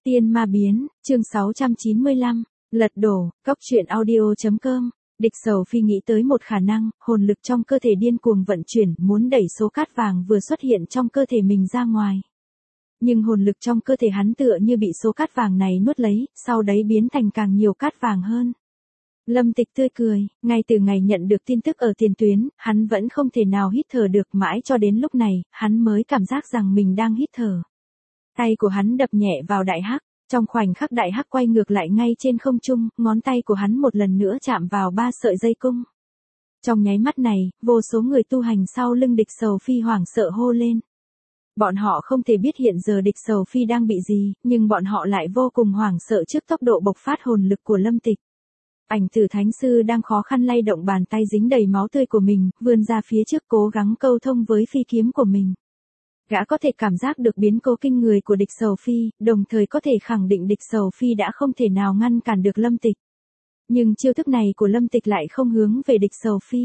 Tiên ma biến, chương 695, lật đổ, cóc truyện audio.com. Địch Sầu Phi nghĩ tới một khả năng, hồn lực trong cơ thể điên cuồng vận chuyển, muốn đẩy số cát vàng vừa xuất hiện trong cơ thể mình ra ngoài. Nhưng hồn lực trong cơ thể hắn tựa như bị số cát vàng này nuốt lấy, sau đấy biến thành càng nhiều cát vàng hơn. Lâm Tịch tươi cười, ngay từ ngày nhận được tin tức ở tiền tuyến, hắn vẫn không thể nào hít thở được, mãi cho đến lúc này, hắn mới cảm giác rằng mình đang hít thở. Tay của hắn đập nhẹ vào đại hắc, trong khoảnh khắc đại hắc quay ngược lại ngay trên không trung, ngón tay của hắn một lần nữa chạm vào 3 sợi dây cung. Trong nháy mắt này, vô số người tu hành sau lưng Địch Sầu Phi hoảng sợ hô lên. Bọn họ không thể biết hiện giờ Địch Sầu Phi đang bị gì, nhưng bọn họ lại vô cùng hoảng sợ trước tốc độ bộc phát hồn lực của Lâm Tịch. Ảnh Tử Thánh Sư đang khó khăn lay động bàn tay dính đầy máu tươi của mình, vươn ra phía trước cố gắng câu thông với phi kiếm của mình. Gã có thể cảm giác được biến cố kinh người của Địch Sầu Phi, đồng thời có thể khẳng định Địch Sầu Phi đã không thể nào ngăn cản được Lâm Tịch. Nhưng chiêu thức này của Lâm Tịch lại không hướng về Địch Sầu Phi.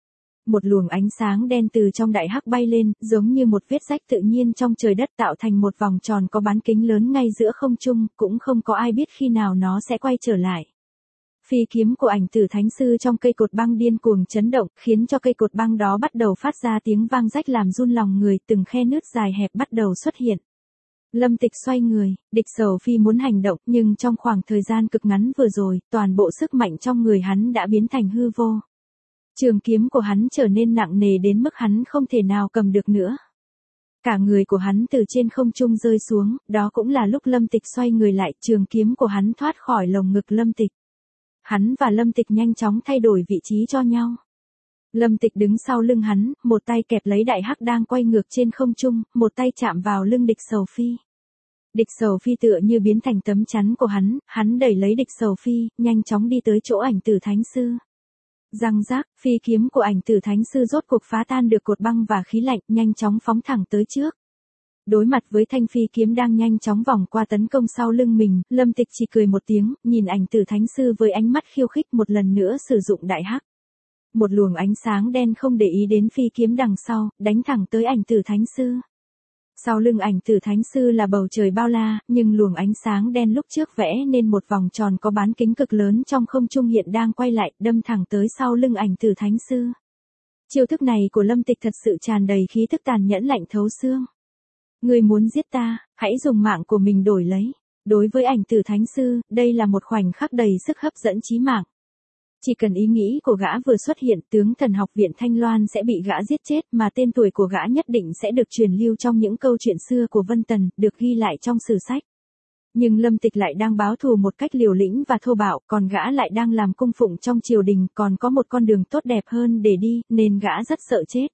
Một luồng ánh sáng đen từ trong đại hắc bay lên, giống như một vết rách tự nhiên trong trời đất tạo thành một vòng tròn có bán kính lớn ngay giữa không trung, cũng không có ai biết khi nào nó sẽ quay trở lại. Phi kiếm của Ảnh Tử Thánh Sư trong cây cột băng điên cuồng chấn động, khiến cho cây cột băng đó bắt đầu phát ra tiếng vang rách làm run lòng người, từng khe nứt dài hẹp bắt đầu xuất hiện. Lâm Tịch xoay người, Địch Sầu Phi muốn hành động, nhưng trong khoảng thời gian cực ngắn vừa rồi, toàn bộ sức mạnh trong người hắn đã biến thành hư vô. Trường kiếm của hắn trở nên nặng nề đến mức hắn không thể nào cầm được nữa. Cả người của hắn từ trên không trung rơi xuống, đó cũng là lúc Lâm Tịch xoay người lại, trường kiếm của hắn thoát khỏi lồng ngực Lâm Tịch. Hắn và Lâm Tịch nhanh chóng thay đổi vị trí cho nhau. Lâm Tịch đứng sau lưng hắn, một tay kẹp lấy đại hắc đang quay ngược trên không trung, một tay chạm vào lưng Địch Sầu Phi. Địch Sầu Phi tựa như biến thành tấm chắn của hắn đẩy lấy Địch Sầu Phi, nhanh chóng đi tới chỗ Ảnh Tử Thánh Sư. Răng rác, phi kiếm của Ảnh Tử Thánh Sư rốt cuộc phá tan được cột băng và khí lạnh, nhanh chóng phóng thẳng tới trước. Đối mặt với thanh phi kiếm đang nhanh chóng vòng qua tấn công sau lưng mình, Lâm Tịch chỉ cười một tiếng, nhìn Ảnh Tử Thánh Sư với ánh mắt khiêu khích, một lần nữa sử dụng đại hắc. Một luồng ánh sáng đen không để ý đến phi kiếm đằng sau, đánh thẳng tới Ảnh Tử Thánh Sư. Sau lưng Ảnh Tử Thánh Sư là bầu trời bao la, nhưng luồng ánh sáng đen lúc trước vẽ nên một vòng tròn có bán kính cực lớn trong không trung hiện đang quay lại, đâm thẳng tới sau lưng Ảnh Tử Thánh Sư. Chiêu thức này của Lâm Tịch thật sự tràn đầy khí thức tàn nhẫn lạnh thấu xương. Ngươi muốn giết ta, hãy dùng mạng của mình đổi lấy. Đối với Ảnh Tử Thánh Sư, đây là một khoảnh khắc đầy sức hấp dẫn chí mạng. Chỉ cần ý nghĩ của gã vừa xuất hiện, tướng thần học viện Thanh Loan sẽ bị gã giết chết, mà tên tuổi của gã nhất định sẽ được truyền lưu trong những câu chuyện xưa của Vân Tần, được ghi lại trong sử sách. Nhưng Lâm Tịch lại đang báo thù một cách liều lĩnh và thô bạo, còn gã lại đang làm cung phụng trong triều đình, còn có một con đường tốt đẹp hơn để đi, nên gã rất sợ chết.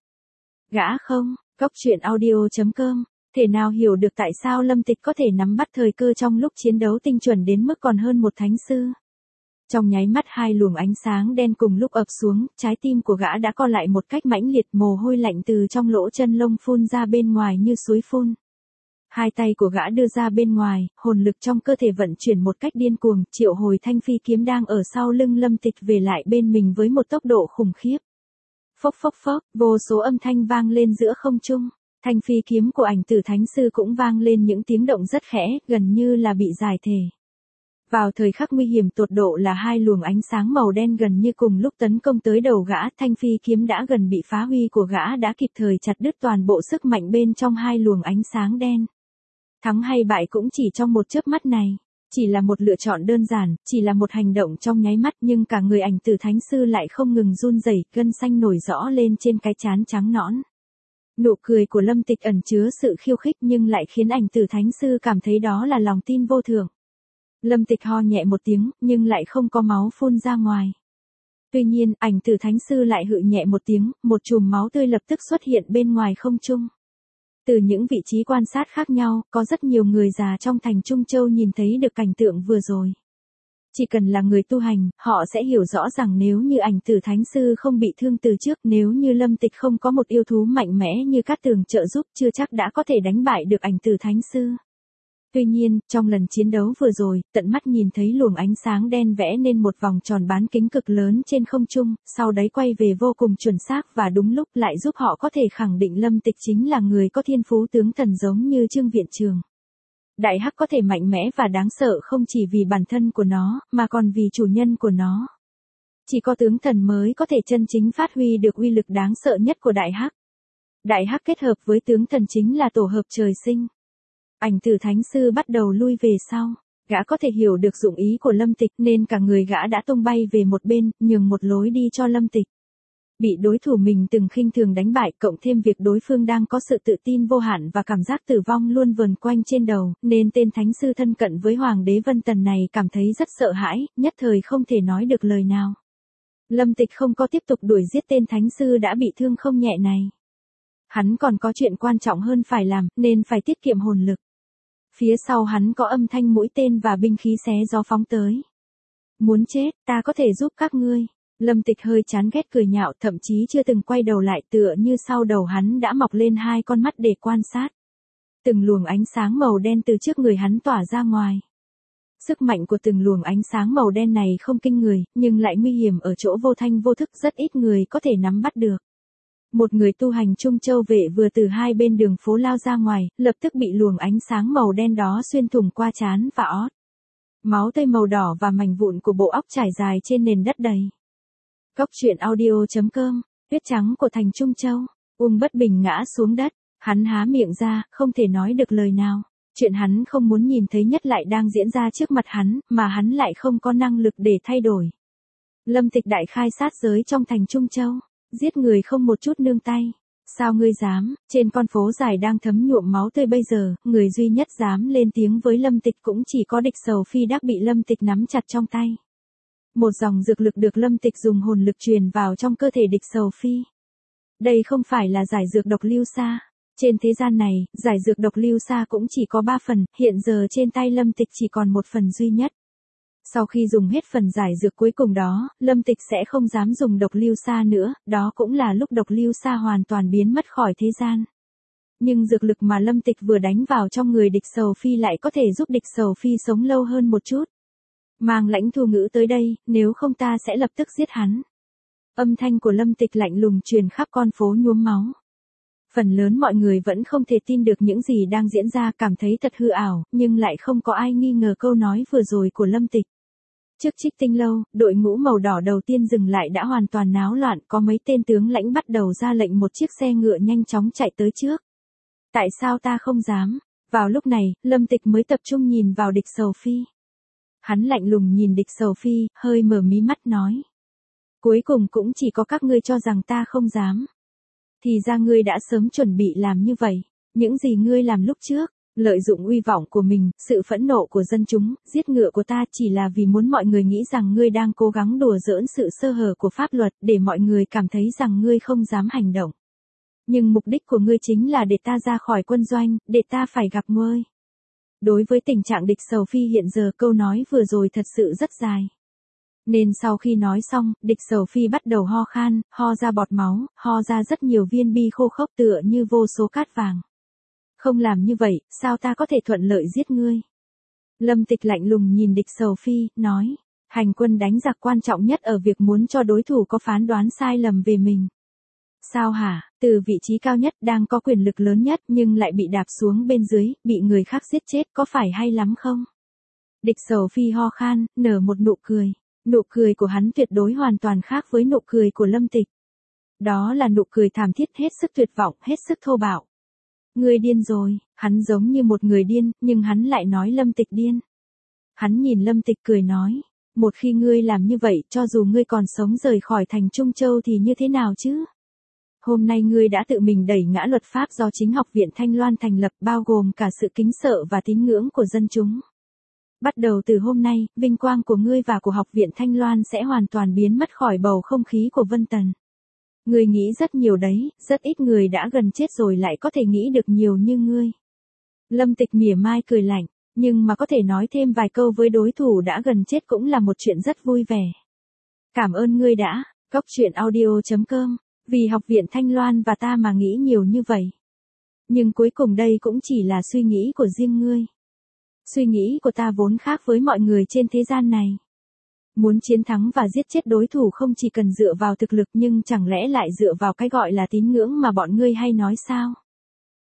Gã không, cóc truyện audio.com. Thể nào hiểu được tại sao Lâm Tịch có thể nắm bắt thời cơ trong lúc chiến đấu tinh chuẩn đến mức còn hơn một thánh sư. Trong nháy mắt hai luồng ánh sáng đen cùng lúc ập xuống, trái tim của gã đã co lại một cách mãnh liệt, mồ hôi lạnh từ trong lỗ chân lông phun ra bên ngoài như suối phun. Hai tay của gã đưa ra bên ngoài, hồn lực trong cơ thể vận chuyển một cách điên cuồng, triệu hồi thanh phi kiếm đang ở sau lưng Lâm Tịch về lại bên mình với một tốc độ khủng khiếp. Phốc phốc phốc, vô số âm thanh vang lên giữa không trung. Thanh phi kiếm của Ảnh Tử Thánh Sư cũng vang lên những tiếng động rất khẽ, gần như là bị giải thể. Vào thời khắc nguy hiểm tột độ là hai luồng ánh sáng màu đen gần như cùng lúc tấn công tới đầu gã, thanh phi kiếm đã gần bị phá huy của gã đã kịp thời chặt đứt toàn bộ sức mạnh bên trong hai luồng ánh sáng đen. Thắng hay bại cũng chỉ trong một chớp mắt này. Chỉ là một lựa chọn đơn giản, chỉ là một hành động trong nháy mắt, nhưng cả người Ảnh Tử Thánh Sư lại không ngừng run rẩy, gân xanh nổi rõ lên trên cái trán trắng nõn. Nụ cười của Lâm Tịch ẩn chứa sự khiêu khích nhưng lại khiến Ảnh Tử Thánh Sư cảm thấy đó là lòng tin vô thượng. Lâm Tịch ho nhẹ một tiếng, nhưng lại không có máu phun ra ngoài. Tuy nhiên, Ảnh Tử Thánh Sư lại hự nhẹ một tiếng, một chùm máu tươi lập tức xuất hiện bên ngoài không trung. Từ những vị trí quan sát khác nhau, có rất nhiều người già trong thành Trung Châu nhìn thấy được cảnh tượng vừa rồi. Chỉ cần là người tu hành, họ sẽ hiểu rõ rằng nếu như Ảnh Tử Thánh Sư không bị thương từ trước, nếu như Lâm Tịch không có một yêu thú mạnh mẽ như Cát Tường trợ giúp, chưa chắc đã có thể đánh bại được Ảnh Tử Thánh Sư. Tuy nhiên, trong lần chiến đấu vừa rồi, tận mắt nhìn thấy luồng ánh sáng đen vẽ nên một vòng tròn bán kính cực lớn trên không trung, sau đấy quay về vô cùng chuẩn xác và đúng lúc lại giúp họ có thể khẳng định Lâm Tịch chính là người có thiên phú tướng thần giống như Trương Viện Trường. Đại hắc có thể mạnh mẽ và đáng sợ không chỉ vì bản thân của nó, mà còn vì chủ nhân của nó. Chỉ có tướng thần mới có thể chân chính phát huy được uy lực đáng sợ nhất của đại hắc. Đại hắc kết hợp với tướng thần chính là tổ hợp trời sinh. Ảnh Tử Thánh Sư bắt đầu lui về sau. Gã có thể hiểu được dụng ý của Lâm Tịch nên cả người gã đã tung bay về một bên, nhường một lối đi cho Lâm Tịch. Bị đối thủ mình từng khinh thường đánh bại, cộng thêm việc đối phương đang có sự tự tin vô hạn và cảm giác tử vong luôn vờn quanh trên đầu, nên tên thánh sư thân cận với Hoàng đế Vân Tần này cảm thấy rất sợ hãi, nhất thời không thể nói được lời nào. Lâm Tịch không có tiếp tục đuổi giết tên thánh sư đã bị thương không nhẹ này. Hắn còn có chuyện quan trọng hơn phải làm, nên phải tiết kiệm hồn lực. Phía sau hắn có âm thanh mũi tên và binh khí xé gió phóng tới. Muốn chết, ta có thể giúp các ngươi. Lâm Tịch hơi chán ghét cười nhạo, thậm chí chưa từng quay đầu lại, tựa như sau đầu hắn đã mọc lên hai con mắt để quan sát. Từng luồng ánh sáng màu đen từ trước người hắn tỏa ra ngoài. Sức mạnh của từng luồng ánh sáng màu đen này không kinh người, nhưng lại nguy hiểm ở chỗ vô thanh vô thức, rất ít người có thể nắm bắt được. Một người tu hành Trung Châu vệ vừa từ hai bên đường phố lao ra ngoài, lập tức bị luồng ánh sáng màu đen đó xuyên thủng qua trán và ót. Máu tươi màu đỏ và mảnh vụn của bộ óc trải dài trên nền đất đầy. Cốc truyện audio.com, Tuyết trắng của thành Trung Châu. Uông Bất Bình ngã xuống đất, hắn há miệng ra, không thể nói được lời nào. Chuyện hắn không muốn nhìn thấy nhất lại đang diễn ra trước mặt hắn, mà hắn lại không có năng lực để thay đổi. Lâm Tịch đại khai sát giới trong thành Trung Châu, giết người không một chút nương tay. Sao ngươi dám? Trên con phố dài đang thấm nhuộm máu tươi bây giờ, người duy nhất dám lên tiếng với Lâm Tịch cũng chỉ có Địch Sầu Phi Đắc bị Lâm Tịch nắm chặt trong tay. Một dòng dược lực được Lâm Tịch dùng hồn lực truyền vào trong cơ thể Địch Sầu Phi. Đây không phải là giải dược độc lưu sa. Trên thế gian này, giải dược độc lưu sa cũng chỉ có 3 phần, hiện giờ trên tay Lâm Tịch chỉ còn một phần duy nhất. Sau khi dùng hết phần giải dược cuối cùng đó, Lâm Tịch sẽ không dám dùng độc lưu sa nữa, đó cũng là lúc độc lưu sa hoàn toàn biến mất khỏi thế gian. Nhưng dược lực mà Lâm Tịch vừa đánh vào trong người Địch Sầu Phi lại có thể giúp Địch Sầu Phi sống lâu hơn một chút. Mang Lãnh Thu Ngữ tới đây, nếu không ta sẽ lập tức giết hắn. Âm thanh của Lâm Tịch lạnh lùng truyền khắp con phố nhuốm máu. Phần lớn mọi người vẫn không thể tin được những gì đang diễn ra, cảm thấy thật hư ảo, nhưng lại không có ai nghi ngờ câu nói vừa rồi của Lâm Tịch. Trước Trích Tinh Lâu, đội ngũ màu đỏ đầu tiên dừng lại đã hoàn toàn náo loạn, có mấy tên tướng lãnh bắt đầu ra lệnh một chiếc xe ngựa nhanh chóng chạy tới trước. Tại sao ta không dám? Vào lúc này, Lâm Tịch mới tập trung nhìn vào Địch Sầu Phi. Hắn lạnh lùng nhìn Địch Sầu Phi, hơi mở mí mắt nói. Cuối cùng cũng chỉ có các ngươi cho rằng ta không dám. Thì ra ngươi đã sớm chuẩn bị làm như vậy. Những gì ngươi làm lúc trước, lợi dụng uy vọng của mình, sự phẫn nộ của dân chúng, giết ngựa của ta chỉ là vì muốn mọi người nghĩ rằng ngươi đang cố gắng đùa giỡn sự sơ hở của pháp luật để mọi người cảm thấy rằng ngươi không dám hành động. Nhưng mục đích của ngươi chính là để ta ra khỏi quân doanh, để ta phải gặp ngươi. Đối với tình trạng Địch Sầu Phi hiện giờ, câu nói vừa rồi thật sự rất dài. Nên sau khi nói xong, Địch Sầu Phi bắt đầu ho khan, ho ra bọt máu, ho ra rất nhiều viên bi khô khốc tựa như vô số cát vàng. Không làm như vậy, sao ta có thể thuận lợi giết ngươi? Lâm Tịch lạnh lùng nhìn Địch Sầu Phi, nói, hành quân đánh giặc quan trọng nhất ở việc muốn cho đối thủ có phán đoán sai lầm về mình. Sao hả? Từ vị trí cao nhất, đang có quyền lực lớn nhất nhưng lại bị đạp xuống bên dưới, bị người khác giết chết, có phải hay lắm không? Địch Sầu Phi ho khan, nở một nụ cười. Nụ cười của hắn tuyệt đối hoàn toàn khác với nụ cười của Lâm Tịch. Đó là nụ cười thảm thiết, hết sức tuyệt vọng, hết sức thô bạo. Ngươi điên rồi, hắn giống như một người điên, nhưng hắn lại nói Lâm Tịch điên. Hắn nhìn Lâm Tịch cười nói, một khi ngươi làm như vậy, cho dù ngươi còn sống rời khỏi thành Trung Châu thì như thế nào chứ? Hôm nay ngươi đã tự mình đẩy ngã luật pháp do chính Học viện Thanh Loan thành lập, bao gồm cả sự kính sợ và tín ngưỡng của dân chúng. Bắt đầu từ hôm nay, vinh quang của ngươi và của Học viện Thanh Loan sẽ hoàn toàn biến mất khỏi bầu không khí của Vân Tần. Ngươi nghĩ rất nhiều đấy, rất ít người đã gần chết rồi lại có thể nghĩ được nhiều như ngươi. Lâm Tịch mỉa mai cười lạnh, nhưng mà có thể nói thêm vài câu với đối thủ đã gần chết cũng là một chuyện rất vui vẻ. Cảm ơn ngươi đã, Cốc truyện audio.com, vì Học viện Thanh Loan và ta mà nghĩ nhiều như vậy. Nhưng cuối cùng đây cũng chỉ là suy nghĩ của riêng ngươi. Suy nghĩ của ta vốn khác với mọi người trên thế gian này. Muốn chiến thắng và giết chết đối thủ không chỉ cần dựa vào thực lực, nhưng chẳng lẽ lại dựa vào cái gọi là tín ngưỡng mà bọn ngươi hay nói sao?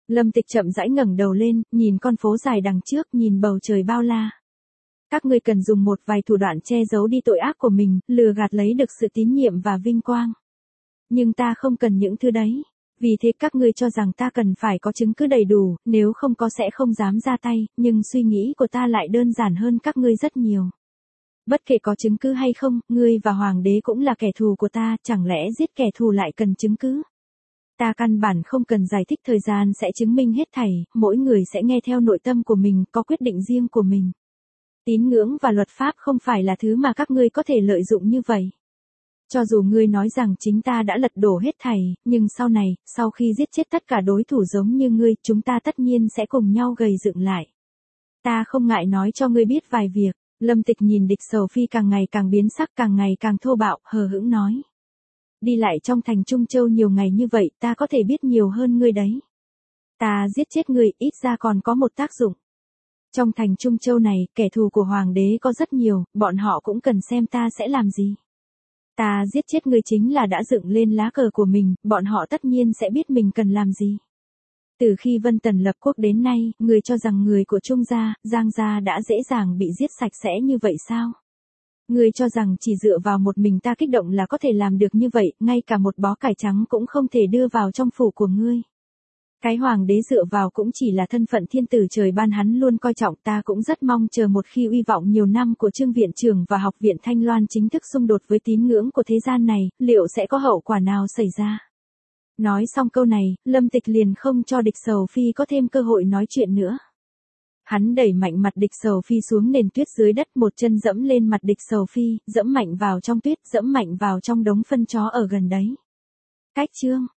Lâm Tịch chậm rãi ngẩng đầu lên, nhìn con phố dài đằng trước, nhìn bầu trời bao la. Các ngươi cần dùng một vài thủ đoạn che giấu đi tội ác của mình, lừa gạt lấy được sự tín nhiệm và vinh quang. Nhưng ta không cần những thứ đấy. Vì thế các ngươi cho rằng ta cần phải có chứng cứ đầy đủ, nếu không có sẽ không dám ra tay, nhưng suy nghĩ của ta lại đơn giản hơn các ngươi rất nhiều. Bất kể có chứng cứ hay không, ngươi và hoàng đế cũng là kẻ thù của ta, chẳng lẽ giết kẻ thù lại cần chứng cứ? Ta căn bản không cần giải thích, thời gian sẽ chứng minh hết thảy, mỗi người sẽ nghe theo nội tâm của mình, có quyết định riêng của mình. Tín ngưỡng và luật pháp không phải là thứ mà các ngươi có thể lợi dụng như vậy. Cho dù ngươi nói rằng chính ta đã lật đổ hết thảy, nhưng sau này, sau khi giết chết tất cả đối thủ giống như ngươi, chúng ta tất nhiên sẽ cùng nhau gầy dựng lại. Ta không ngại nói cho ngươi biết vài việc. Lâm Tịch nhìn Địch Sầu Phi càng ngày càng biến sắc, càng ngày càng thô bạo, hờ hững nói. Đi lại trong thành Trung Châu nhiều ngày như vậy, ta có thể biết nhiều hơn ngươi đấy. Ta giết chết ngươi, ít ra còn có một tác dụng. Trong thành Trung Châu này, kẻ thù của hoàng đế có rất nhiều, bọn họ cũng cần xem ta sẽ làm gì. Ta giết chết ngươi chính là đã dựng lên lá cờ của mình, bọn họ tất nhiên sẽ biết mình cần làm gì. Từ khi Vân Tần lập quốc đến nay, ngươi cho rằng người của Trung gia, Giang gia đã dễ dàng bị giết sạch sẽ như vậy sao? Ngươi cho rằng chỉ dựa vào một mình ta kích động là có thể làm được như vậy, ngay cả một bó cải trắng cũng không thể đưa vào trong phủ của ngươi. Cái hoàng đế dựa vào cũng chỉ là thân phận thiên tử trời ban, hắn luôn coi trọng, ta cũng rất mong chờ một khi uy vọng nhiều năm của Trương viện trưởng và học viện Thanh Loan chính thức xung đột với tín ngưỡng của thế gian này, liệu sẽ có hậu quả nào xảy ra? Nói xong câu này, Lâm Tịch liền không cho Địch Sầu Phi có thêm cơ hội nói chuyện nữa. Hắn đẩy mạnh mặt Địch Sầu Phi xuống nền tuyết dưới đất, một chân dẫm lên mặt Địch Sầu Phi, dẫm mạnh vào trong tuyết, dẫm mạnh vào trong đống phân chó ở gần đấy. Cách chương